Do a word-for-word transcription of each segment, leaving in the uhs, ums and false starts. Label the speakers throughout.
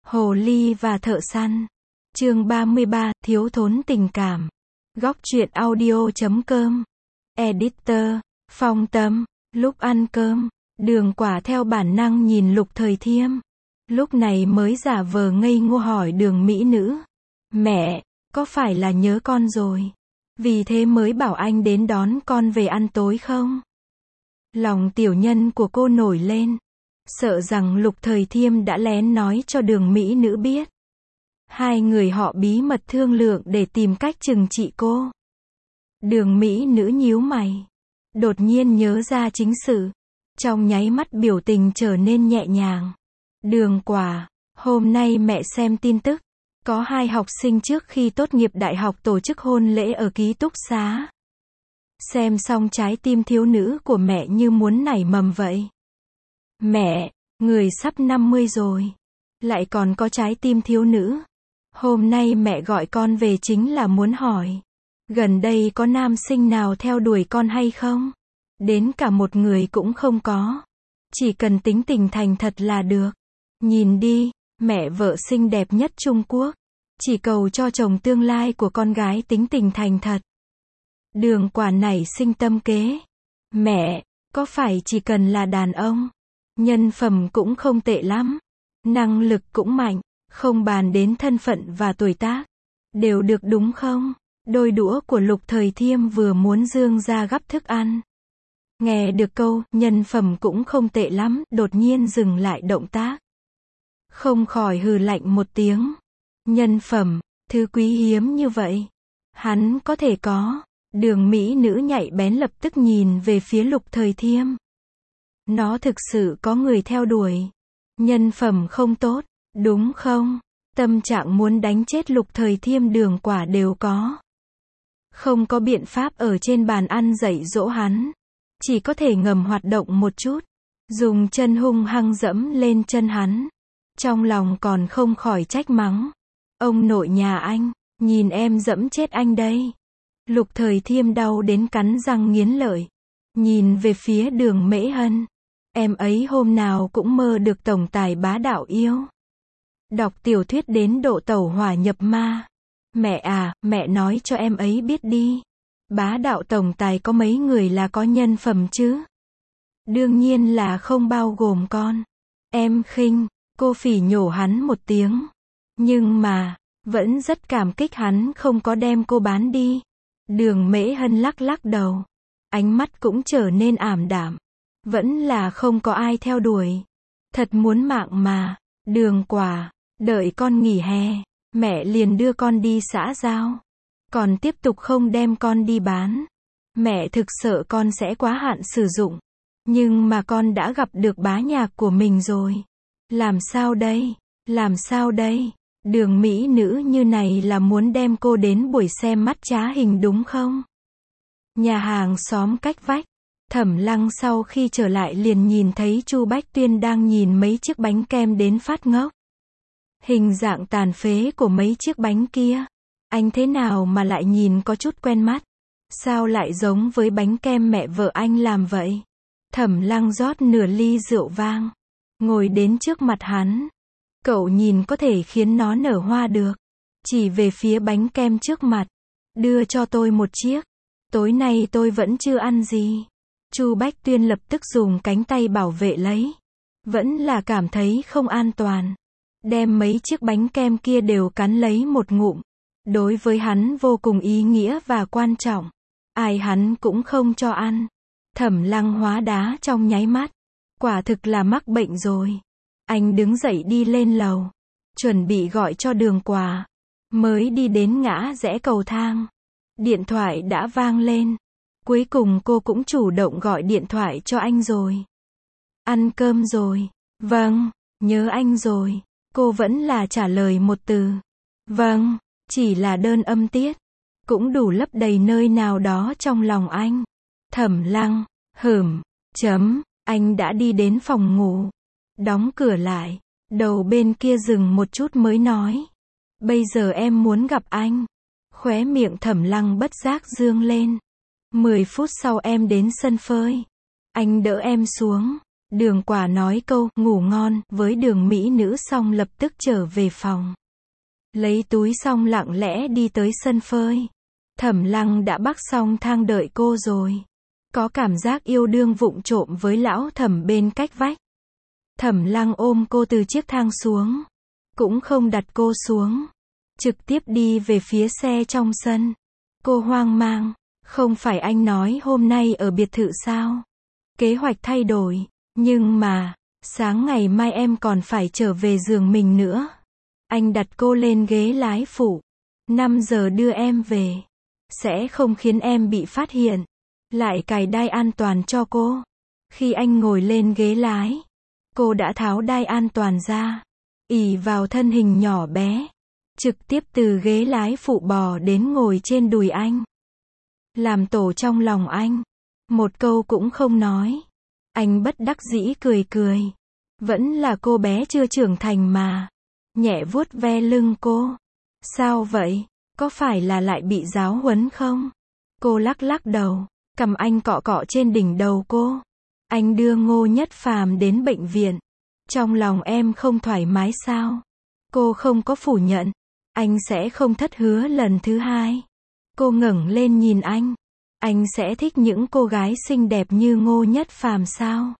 Speaker 1: Hồ ly và thợ săn. Chương ba mươi ba, thiếu thốn tình cảm. Góc truyện audio chấm com. Editor, Phong Tâm. Lúc ăn cơm, Đường Quả theo bản năng nhìn Lục Thời Thiêm. Lúc này mới giả vờ ngây ngô hỏi Đường mỹ nữ. Mẹ, có phải là nhớ con rồi? Vì thế mới bảo anh đến đón con về ăn tối không? Lòng tiểu nhân của cô nổi lên. Sợ rằng Lục Thời Thiêm đã lén nói cho Đường mỹ nữ biết. Hai người họ bí mật thương lượng để tìm cách trừng trị cô. Đường mỹ nữ nhíu mày. Đột nhiên nhớ ra chính sự. Trong nháy mắt biểu tình trở nên nhẹ nhàng. Đường Quả, hôm nay mẹ xem tin tức. Có hai học sinh trước khi tốt nghiệp đại học tổ chức hôn lễ ở ký túc xá. Xem xong trái tim thiếu nữ của mẹ như muốn nảy mầm vậy. Mẹ, người sắp năm mươi rồi. Lại còn có trái tim thiếu nữ. Hôm nay mẹ gọi con về chính là muốn hỏi. Gần đây có nam sinh nào theo đuổi con hay không? Đến cả một người cũng không có. Chỉ cần tính tình thành thật là được. Nhìn đi, mẹ vợ xinh đẹp nhất Trung Quốc. Chỉ cầu cho chồng tương lai của con gái tính tình thành thật. Đường Quả nảy sinh tâm kế. Mẹ, có phải chỉ cần là đàn ông? Nhân phẩm cũng không tệ lắm. Năng lực cũng mạnh. Không bàn đến thân phận và tuổi tác. Đều được đúng không? Đôi đũa của Lục Thời Thiêm vừa muốn dương ra gắp thức ăn. Nghe được câu, nhân phẩm cũng không tệ lắm, đột nhiên dừng lại động tác. Không khỏi hừ lạnh một tiếng. Nhân phẩm, thứ quý hiếm như vậy. Hắn có thể có. Đường mỹ nữ nhạy bén lập tức nhìn về phía Lục Thời Thiêm. Nó thực sự có người theo đuổi. Nhân phẩm không tốt, đúng không? Tâm trạng muốn đánh chết Lục Thời Thiêm Đường Quả đều có. Không có biện pháp ở trên bàn ăn dạy dỗ hắn. Chỉ có thể ngầm hoạt động một chút. Dùng chân hung hăng dẫm lên chân hắn. Trong lòng còn không khỏi trách mắng. Ông nội nhà anh, nhìn em dẫm chết anh đây. Lục Thời Thiêm đau đến cắn răng nghiến lợi. Nhìn về phía Đường Mễ Hân. Em ấy hôm nào cũng mơ được tổng tài bá đạo yêu. Đọc tiểu thuyết đến độ tẩu hỏa nhập ma. Mẹ à, mẹ nói cho em ấy biết đi. Bá đạo tổng tài có mấy người là có nhân phẩm chứ? Đương nhiên là không bao gồm con. Em khinh, cô phỉ nhổ hắn một tiếng. Nhưng mà, vẫn rất cảm kích hắn không có đem cô bán đi. Đường Mễ Hân lắc lắc đầu. Ánh mắt cũng trở nên ảm đạm. Vẫn là không có ai theo đuổi. Thật muốn mạng mà. Đường Quả, đợi con nghỉ hè, mẹ liền đưa con đi xã giao. Còn tiếp tục không đem con đi bán. Mẹ thực sợ con sẽ quá hạn sử dụng. Nhưng mà con đã gặp được bá nhạc của mình rồi. Làm sao đây? Làm sao đây? Đường mỹ nữ như này là muốn đem cô đến buổi xem mắt trá hình đúng không? Nhà hàng xóm cách vách. Thẩm Lăng sau khi trở lại liền nhìn thấy Chu Bách Tuyên đang nhìn mấy chiếc bánh kem đến phát ngốc. Hình dạng tàn phế của mấy chiếc bánh kia. Anh thế nào mà lại nhìn có chút quen mắt? Sao lại giống với bánh kem mẹ vợ anh làm vậy? Thẩm Lăng rót nửa ly rượu vang. Ngồi đến trước mặt hắn. Cậu nhìn có thể khiến nó nở hoa được. Chỉ về phía bánh kem trước mặt. Đưa cho tôi một chiếc. Tối nay tôi vẫn chưa ăn gì. Chu Bách Tuyên lập tức dùng cánh tay bảo vệ lấy. Vẫn là cảm thấy không an toàn. Đem mấy chiếc bánh kem kia đều cắn lấy một ngụm. Đối với hắn vô cùng ý nghĩa và quan trọng. Ai hắn cũng không cho ăn. Thẩm Lăng hóa đá trong nháy mắt. Quả thực là mắc bệnh rồi. Anh đứng dậy đi lên lầu. Chuẩn bị gọi cho Đường Quả. Mới đi đến ngã rẽ cầu thang. Điện thoại đã vang lên. Cuối cùng cô cũng chủ động gọi điện thoại cho anh rồi. Ăn cơm rồi. Vâng, nhớ anh rồi. Cô vẫn là trả lời một từ. Vâng, chỉ là đơn âm tiết. Cũng đủ lấp đầy nơi nào đó trong lòng anh. Thẩm Lăng, hửm, chấm, anh đã đi đến phòng ngủ. Đóng cửa lại. Đầu bên kia dừng một chút mới nói. Bây giờ em muốn gặp anh. Khóe miệng Thẩm Lăng bất giác dương lên. Mười phút sau em đến sân phơi. Anh đỡ em xuống. Đường Quả nói câu ngủ ngon với đường mỹ nữ xong lập tức trở về phòng. Lấy túi xong lặng lẽ đi tới sân phơi. Thẩm Lăng đã bắc xong thang đợi cô rồi. Có cảm giác yêu đương vụng trộm với lão Thẩm bên cách vách. Thẩm Lăng ôm cô từ chiếc thang xuống. Cũng không đặt cô xuống. Trực tiếp đi về phía xe trong sân. Cô hoang mang. Không phải anh nói hôm nay ở biệt thự sao? Kế hoạch thay đổi. Nhưng mà, sáng ngày mai em còn phải trở về giường mình nữa. Anh đặt cô lên ghế lái phụ. năm giờ đưa em về. Sẽ không khiến em bị phát hiện. Lại cài đai an toàn cho cô. Khi anh ngồi lên ghế lái, cô đã tháo đai an toàn ra. Ỷ vào thân hình nhỏ bé. Trực tiếp từ ghế lái phụ bò đến ngồi trên đùi anh. Làm tổ trong lòng anh. Một câu cũng không nói. Anh bất đắc dĩ cười cười. Vẫn là cô bé chưa trưởng thành mà. Nhẹ vuốt ve lưng cô. Sao vậy? Có phải là lại bị giáo huấn không? Cô lắc lắc đầu. Cầm anh cọ cọ trên đỉnh đầu cô. Anh đưa Ngô Nhất Phàm đến bệnh viện. Trong lòng em không thoải mái sao? Cô không có phủ nhận. Anh sẽ không thất hứa lần thứ hai. Cô ngẩng lên nhìn anh. Anh sẽ thích những cô gái xinh đẹp như Ngô Nhất Phàm sao?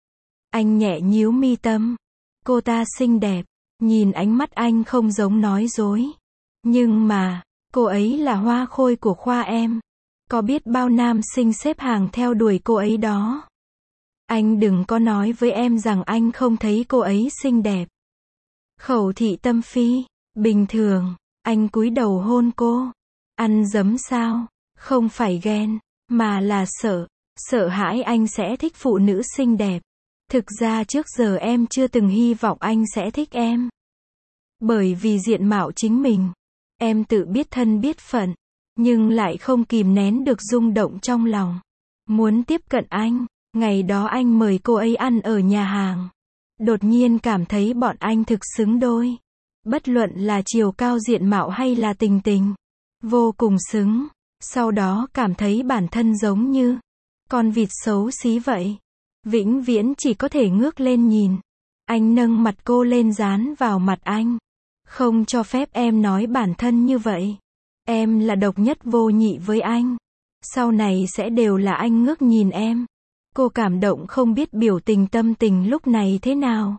Speaker 1: Anh nhẹ nhíu mi tâm. Cô ta xinh đẹp. Nhìn ánh mắt anh không giống nói dối. Nhưng mà, cô ấy là hoa khôi của khoa em. Có biết bao nam sinh xếp hàng theo đuổi cô ấy đó. Anh đừng có nói với em rằng anh không thấy cô ấy xinh đẹp. Khẩu thị tâm phi. Bình thường, anh cúi đầu hôn cô. Ăn dấm sao? Không phải ghen, mà là sợ. Sợ hãi anh sẽ thích phụ nữ xinh đẹp. Thực ra trước giờ em chưa từng hy vọng anh sẽ thích em. Bởi vì diện mạo chính mình. Em tự biết thân biết phận. Nhưng lại không kìm nén được rung động trong lòng. Muốn tiếp cận anh. Ngày đó anh mời cô ấy ăn ở nhà hàng. Đột nhiên cảm thấy bọn anh thực xứng đôi. Bất luận là chiều cao diện mạo hay là tình tình. Vô cùng xứng. Sau đó cảm thấy bản thân giống như con vịt xấu xí vậy. Vĩnh viễn chỉ có thể ngước lên nhìn. Anh nâng mặt cô lên dán vào mặt anh. Không cho phép em nói bản thân như vậy. Em là độc nhất vô nhị với anh. Sau này sẽ đều là anh ngước nhìn em. Cô cảm động không biết biểu tình tâm tình lúc này thế nào.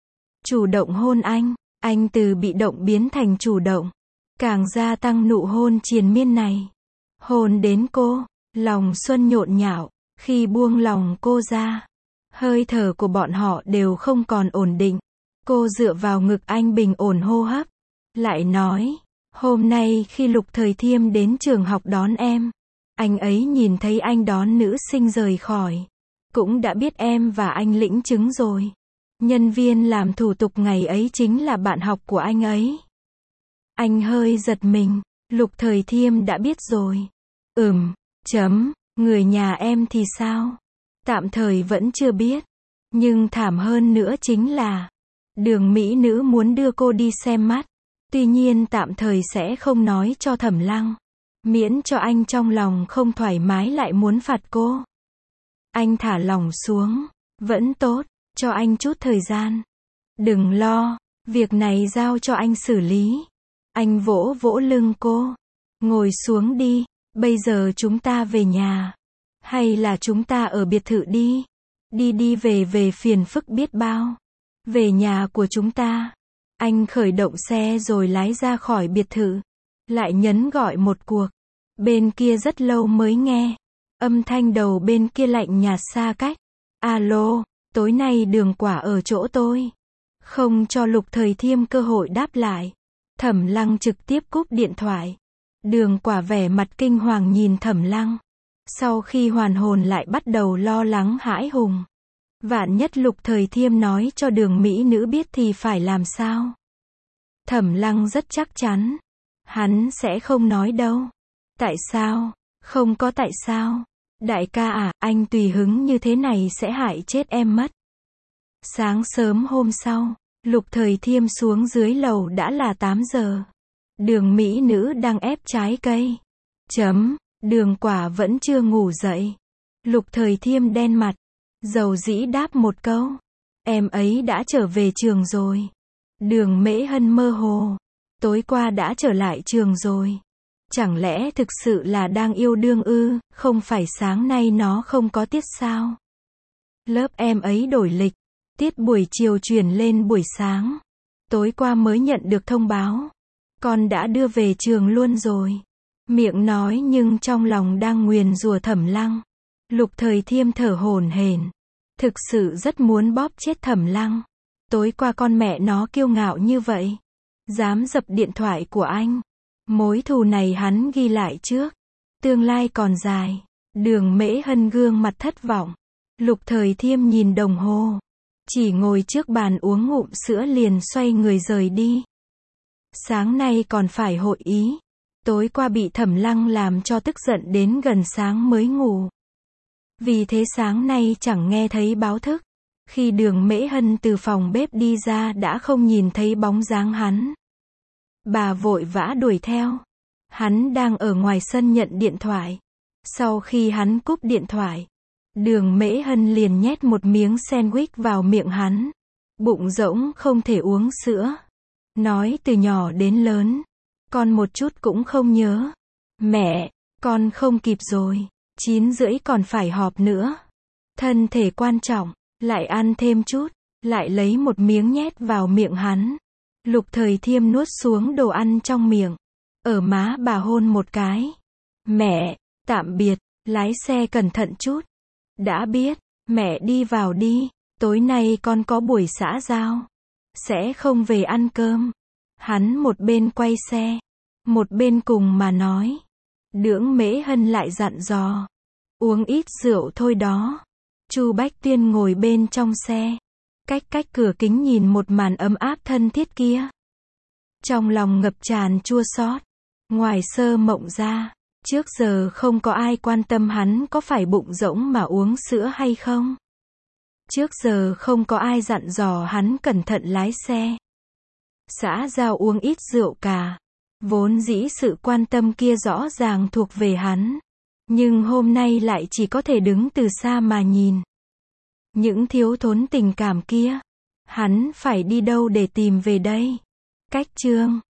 Speaker 1: Chủ động hôn anh. Anh từ bị động biến thành chủ động. Càng gia tăng nụ hôn triền miên này. Hôn đến cô. Lòng xuân nhộn nhạo. Khi buông lòng cô ra. Hơi thở của bọn họ đều không còn ổn định. Cô dựa vào ngực anh bình ổn hô hấp. Lại nói. Hôm nay khi Lục Thời Thiêm đến trường học đón em. Anh ấy nhìn thấy anh đón nữ sinh rời khỏi. Cũng đã biết em và anh lĩnh chứng rồi. Nhân viên làm thủ tục ngày ấy chính là bạn học của anh ấy. Anh hơi giật mình. Lục Thời Thiêm đã biết rồi. Ừm, chấm, người nhà em thì sao? Tạm thời vẫn chưa biết. Nhưng thảm hơn nữa chính là Đường mỹ nữ muốn đưa cô đi xem mắt. Tuy nhiên tạm thời sẽ không nói cho Thẩm Lăng. Miễn cho anh trong lòng không thoải mái lại muốn phạt cô. Anh thả lỏng xuống. Vẫn tốt, cho anh chút thời gian. Đừng lo, việc này giao cho anh xử lý. Anh vỗ vỗ lưng cô. Ngồi xuống đi, bây giờ chúng ta về nhà. Hay là chúng ta ở biệt thự đi. Đi đi về về phiền phức biết bao. Về nhà của chúng ta. Anh khởi động xe rồi lái ra khỏi biệt thự. Lại nhấn gọi một cuộc. Bên kia rất lâu mới nghe. Âm thanh đầu bên kia lạnh nhạt xa cách. Alo, tối nay Đường Quả ở chỗ tôi. Không cho Lục Thời Thiêm cơ hội đáp lại. Thẩm Lăng trực tiếp cúp điện thoại. Đường Quả vẻ mặt kinh hoàng nhìn Thẩm Lăng. Sau khi hoàn hồn lại bắt đầu lo lắng hãi hùng. Vạn nhất Lục Thời Thiêm nói cho Đường mỹ nữ biết thì phải làm sao? Thẩm Lăng rất chắc chắn. Hắn sẽ không nói đâu. Tại sao? Không có tại sao. Đại ca à, anh tùy hứng như thế này sẽ hại chết em mất. Sáng sớm hôm sau, Lục Thời Thiêm xuống dưới lầu đã là tám giờ. Đường mỹ nữ đang ép trái cây. Chấm, Đường Quả vẫn chưa ngủ dậy. Lục Thời Thiêm đen mặt. Dầu dĩ đáp một câu. Em ấy đã trở về trường rồi. Đường Mễ Hân mơ hồ. Tối qua đã trở lại trường rồi. Chẳng lẽ thực sự là đang yêu đương ư, không phải sáng nay nó không có tiết sao? Lớp em ấy đổi lịch. Tiết buổi chiều chuyển lên buổi sáng. Tối qua mới nhận được thông báo. Con đã đưa về trường luôn rồi. Miệng nói nhưng trong lòng đang nguyền rủa Thẩm Lăng. Lục Thời Thiêm thở hổn hển. Thực sự rất muốn bóp chết Thẩm Lăng. Tối qua con mẹ nó kiêu ngạo như vậy. Dám dập điện thoại của anh. Mối thù này hắn ghi lại trước. Tương lai còn dài. Đường Mễ Hân gương mặt thất vọng. Lục Thời Thiêm nhìn đồng hồ. Chỉ ngồi trước bàn uống ngụm sữa liền xoay người rời đi. Sáng nay còn phải hội ý. Tối qua bị Thẩm Lăng làm cho tức giận đến gần sáng mới ngủ. Vì thế sáng nay chẳng nghe thấy báo thức. Khi Đường Mễ Hân từ phòng bếp đi ra đã không nhìn thấy bóng dáng hắn. Bà vội vã đuổi theo. Hắn đang ở ngoài sân nhận điện thoại. Sau khi hắn cúp điện thoại, Đường Mễ Hân liền nhét một miếng sandwich vào miệng hắn. Bụng rỗng không thể uống sữa. Nói từ nhỏ đến lớn, con một chút cũng không nhớ. Mẹ, con không kịp rồi. Chín rưỡi còn phải họp nữa. Thân thể quan trọng, lại ăn thêm chút, lại lấy một miếng nhét vào miệng hắn. Lục Thời Thiêm nuốt xuống đồ ăn trong miệng. Ở má bà hôn một cái. Mẹ, tạm biệt, lái xe cẩn thận chút. Đã biết, mẹ đi vào đi. Tối nay con có buổi xã giao. Sẽ không về ăn cơm. Hắn một bên quay xe, một bên cùng mà nói. Đường Mễ Hân lại dặn dò. Uống ít rượu thôi đó. Chu Bách Tuyên ngồi bên trong xe. Cách cách cửa kính nhìn một màn ấm áp thân thiết kia. Trong lòng ngập tràn chua xót. Ngoài Sơ Mộng ra, trước giờ không có ai quan tâm hắn có phải bụng rỗng mà uống sữa hay không. Trước giờ không có ai dặn dò hắn cẩn thận lái xe. Xã giao uống ít rượu cả. Vốn dĩ sự quan tâm kia rõ ràng thuộc về hắn. Nhưng hôm nay lại chỉ có thể đứng từ xa mà nhìn. Những thiếu thốn tình cảm kia. Hắn phải đi đâu để tìm về đây? Cách chương